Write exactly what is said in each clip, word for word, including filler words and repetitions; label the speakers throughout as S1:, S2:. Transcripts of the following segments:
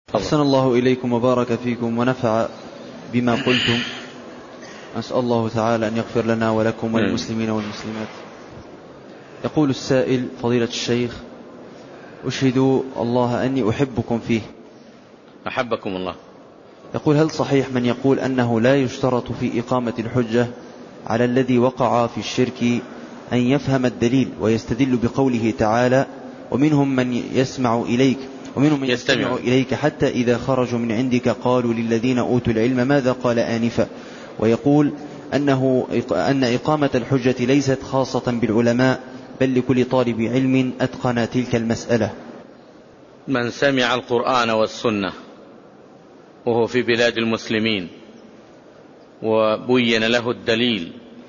S1: أحسن الله إليكم وبارك فيكم ونفع بما قلتم. أسأل الله تعالى أن يغفر لنا ولكم والمسلمين والمسلمات. يقول السائل: فضيلة الشيخ، أشهد الله أني أحبكم فيه.
S2: أحبكم الله.
S1: يقول: هل صحيح من يقول أنه لا يشترط في إقامة الحجة على الذي وقع في الشرك أن يفهم الدليل ويستدل بقوله تعالى: ومنهم من يسمع إليك ومنهم من يستمع, يستمع إليك حتى إذا خرجوا من عندك قالوا للذين أوتوا العلم ماذا قال آنفا، ويقول أنه أن إقامة الحجة ليست خاصة بالعلماء بل لكل طالب علم أتقن تلك المسألة.
S2: من سمع القرآن والسنة وهو في بلاد المسلمين وبين له الدليل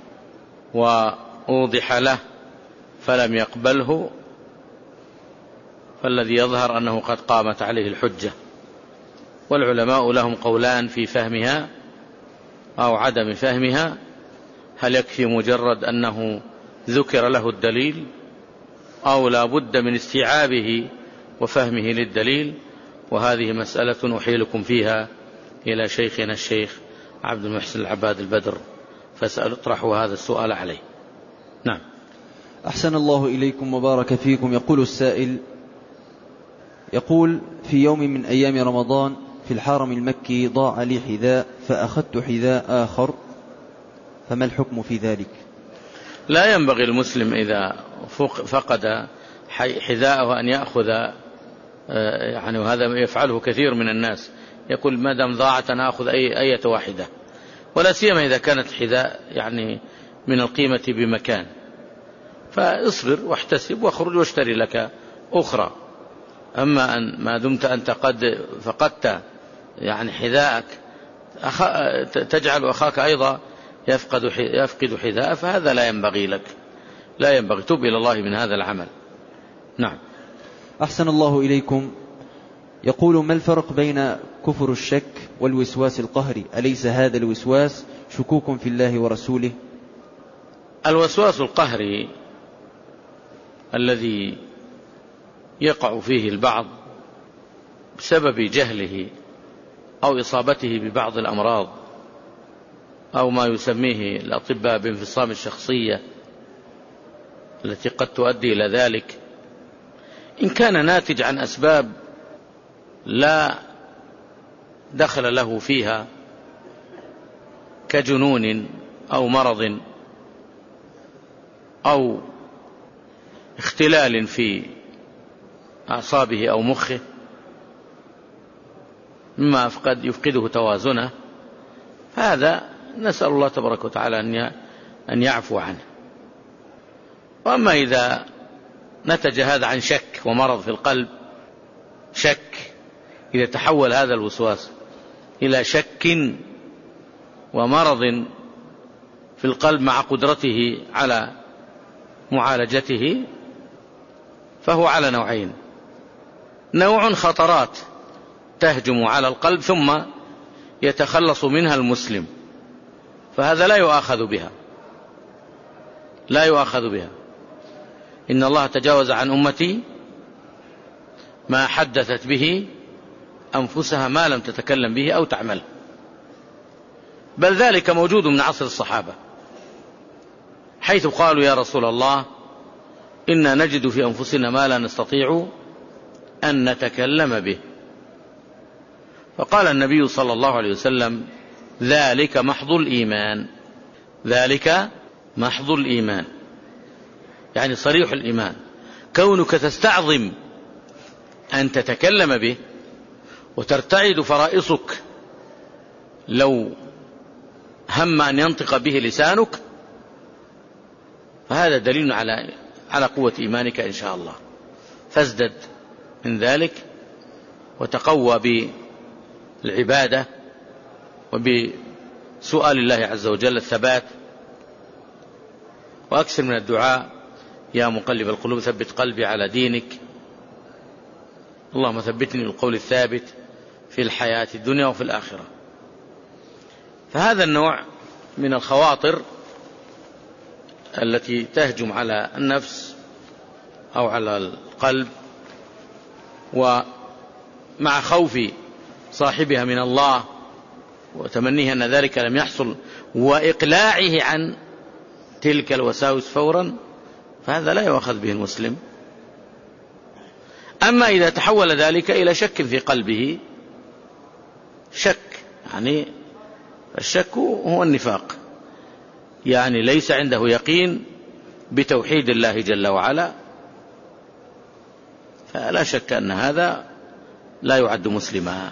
S2: وأوضح له فلم يقبله، فالذي يظهر أنه قد قامت عليه الحجة. والعلماء لهم قولان في فهمها أو عدم فهمها: هل يكفي مجرد أنه ذكر له الدليل أو لا بد من استيعابه وفهمه للدليل؟ وهذه مسألة أحيلكم فيها إلى شيخنا الشيخ عبد المحسن العباد البدر، فاسأل اطرحوا هذا السؤال عليه. نعم.
S1: أحسن الله إليكم وبارك فيكم. يقول السائل: يقول: في يوم من أيام رمضان في الحرم المكي ضاع لي حذاء فأخذت حذاء آخر، فما الحكم في ذلك؟
S2: لا ينبغي المسلم إذا فقد حذاءه أن يأخذ، يعني وهذا يفعله كثير من الناس، يقول ما دام ضاعت أنا أخذ أي أية واحدة، ولا سيما إذا كانت الحذاء يعني من القيمة بمكان، فاصبر واحتسب واخرج واشتري لك أخرى. أما أن ما دمت أنت قد فقدت يعني حذاءك تجعل أخاك أيضا يفقد يفقد حذاء، فهذا لا ينبغي لك، لا ينبغي. تب إلى الله من هذا العمل. نعم.
S1: أحسن الله إليكم. يقول: ما الفرق بين كفر الشك والوسواس القهري؟ أليس هذا الوسواس شكوك في الله ورسوله؟
S2: الوسواس القهري الذي يقع فيه البعض بسبب جهله أو إصابته ببعض الأمراض أو ما يسميه الأطباء بانفصام الشخصية التي قد تؤدي إلى ذلك، إن كان ناتج عن أسباب لا دخل له فيها كجنون أو مرض أو اختلال في أعصابه أو مخه مما قد يفقده توازنه، هذا نسأل الله تبارك وتعالى أن يعفو عنه. وأما إذا نتج هذا عن شك ومرض في القلب، شك إذا تحول هذا الوسواس إلى شك ومرض في القلب مع قدرته على معالجته، فهو على نوعين: نوع خطرات تهجم على القلب ثم يتخلص منها المسلم، فهذا لا يؤاخذ بها، لا يؤاخذ بها. إن الله تجاوز عن أمتي ما حدثت به أنفسها ما لم تتكلم به أو تعمل، بل ذلك موجود من عصر الصحابة، حيث قالوا: يا رسول الله إنا نجد في أنفسنا ما لا نستطيع أن نتكلم به، فقال النبي صلى الله عليه وسلم: ذلك محض الإيمان، ذلك محض الإيمان، يعني صريح الإيمان. كونك تستعظم أن تتكلم به وترتعد فرائصك لو هم أن ينطق به لسانك، فهذا دليل على على قوة إيمانك إن شاء الله، فازدد من ذلك وتقوى بالعبادة وبسؤال الله عز وجل الثبات، وأكثر من الدعاء: يا مقلب القلوب ثبت قلبي على دينك، اللهم ثبتني بالقول الثابت في الحياة الدنيا وفي الآخرة. فهذا النوع من الخواطر التي تهجم على النفس أو على القلب، ومع خوف صاحبها من الله وتمنيه أن ذلك لم يحصل وإقلاعه عن تلك الوساوس فورا، فهذا لا يؤخذ به المسلم. أما إذا تحول ذلك إلى شك في قلبه، شك يعني الشك هو النفاق، يعني ليس عنده يقين بتوحيد الله جل وعلا، فلا شك أن هذا لا يعد مسلما.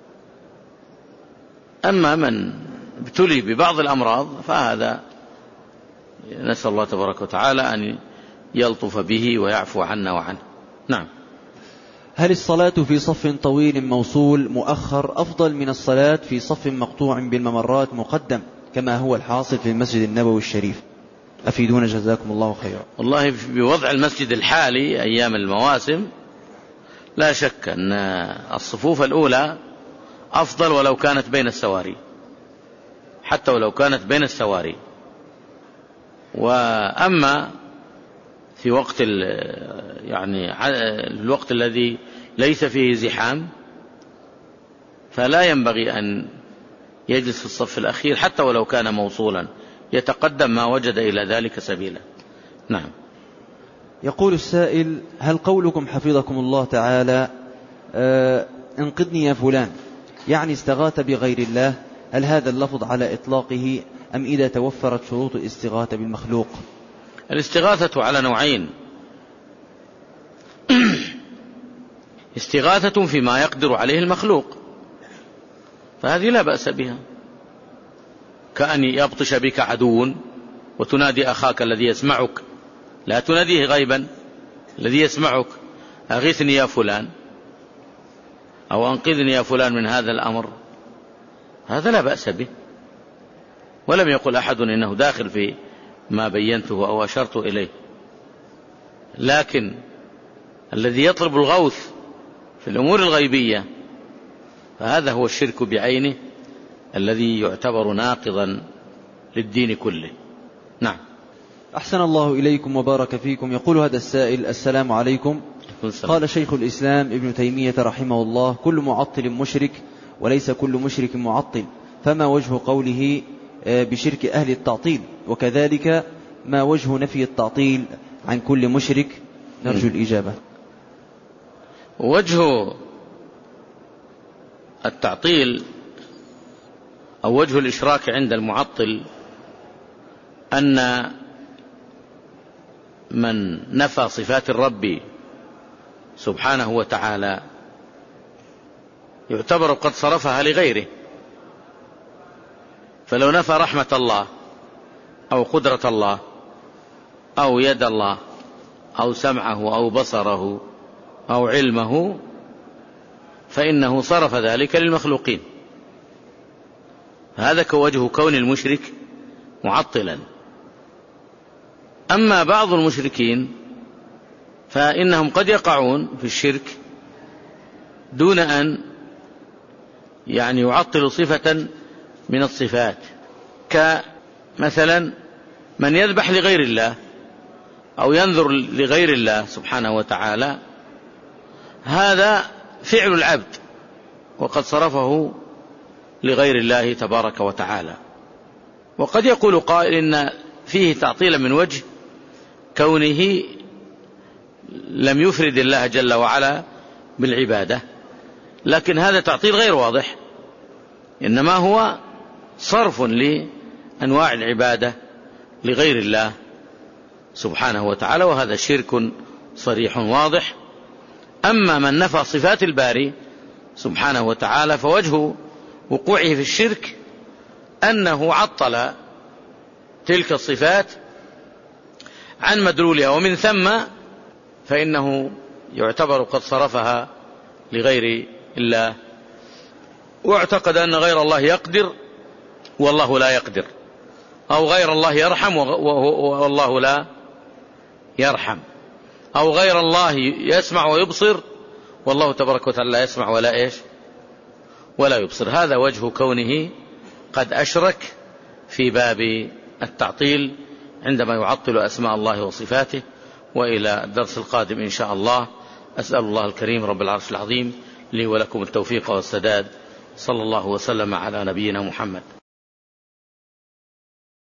S2: أما من ابتلي ببعض الأمراض فهذا نسأل الله تبارك وتعالى أن يلطف به ويعفو عنا وعنه. نعم.
S1: هل الصلاة في صف طويل موصول مؤخر أفضل من الصلاة في صف مقطوع بالممرات مقدم كما هو الحاصل في المسجد النبوي الشريف؟ أفيدونا جزاكم الله خيرا.
S2: والله بوضع المسجد الحالي أيام المواسم لا شك أن الصفوف الأولى أفضل ولو كانت بين السواري، حتى ولو كانت بين السواري. وأما في وقت يعني الوقت الذي ليس فيه زحام فلا ينبغي أن يجلس في الصف الأخير حتى ولو كان موصولا، يتقدم ما وجد إلى ذلك سبيلا. نعم.
S1: يقول السائل: هل قولكم حفظكم الله تعالى آه انقذني يا فلان يعني استغاث بغير الله، هل هذا اللفظ على إطلاقه أم إذا توفرت شروط الاستغاثة بالمخلوق؟
S2: الاستغاثة على نوعين: استغاثة فيما يقدر عليه المخلوق، فهذه لا بأس بها، كأن يبطش بك عدو وتنادي أخاك الذي يسمعك، لا تناديه غيبا، الذي يسمعك: أغثني يا فلان أو أنقذني يا فلان من هذا الأمر، هذا لا بأس به. ولم يقل أحد إنه داخل في ما بينته أو أشرت إليه. لكن الذي يطلب الغوث في الأمور الغيبية فهذا هو الشرك بعينه الذي يعتبر ناقضا للدين كله. نعم.
S1: أحسن الله إليكم وبارك فيكم. يقول هذا السائل: السلام عليكم. قال شيخ الإسلام ابن تيمية رحمه الله: كل معطل مشرك وليس كل مشرك معطل، فما وجه قوله بشرك أهل التعطيل؟ وكذلك ما وجه نفي التعطيل عن كل مشرك؟ نرجو الإجابة.
S2: وجه التعطيل أو وجه الإشراك عند المعطل أن من نفى صفات الرب سبحانه وتعالى يعتبر قد صرفها لغيره، فلو نفى رحمة الله أو قدرة الله أو يد الله أو سمعه أو بصره أو علمه فإنه صرف ذلك للمخلوقين، هذا كوجه كون المشرك معطلا. أما بعض المشركين فإنهم قد يقعون في الشرك دون أن يعني يعطلوا صفة من الصفات، كمثلا من يذبح لغير الله أو ينذر لغير الله سبحانه وتعالى، هذا فعل العبد وقد صرفه لغير الله تبارك وتعالى. وقد يقول قائل إن فيه تعطيلا من وجه كونه لم يفرد الله جل وعلا بالعبادة، لكن هذا تعطيل غير واضح، إنما هو صرف لأنواع العبادة لغير الله سبحانه وتعالى، وهذا شرك صريح واضح. أما من نفى صفات الباري سبحانه وتعالى فوجه وقوعه في الشرك أنه عطل تلك الصفات عن مدلولها، ومن ثم فإنه يعتبر قد صرفها لغير الله، واعتقد أن غير الله يقدر والله لا يقدر، أو غير الله يرحم والله لا يرحم، أو غير الله يسمع ويبصر والله تبارك وتعالى لا يسمع ولا إيش ولا يبصر. هذا وجه كونه قد أشرك في باب التعطيل عندما يعطل أسماء الله وصفاته. وإلى الدرس القادم إن شاء الله. أسأل الله الكريم رب العرش العظيم لي ولكم التوفيق والسداد، صلى الله وسلم على نبينا محمد.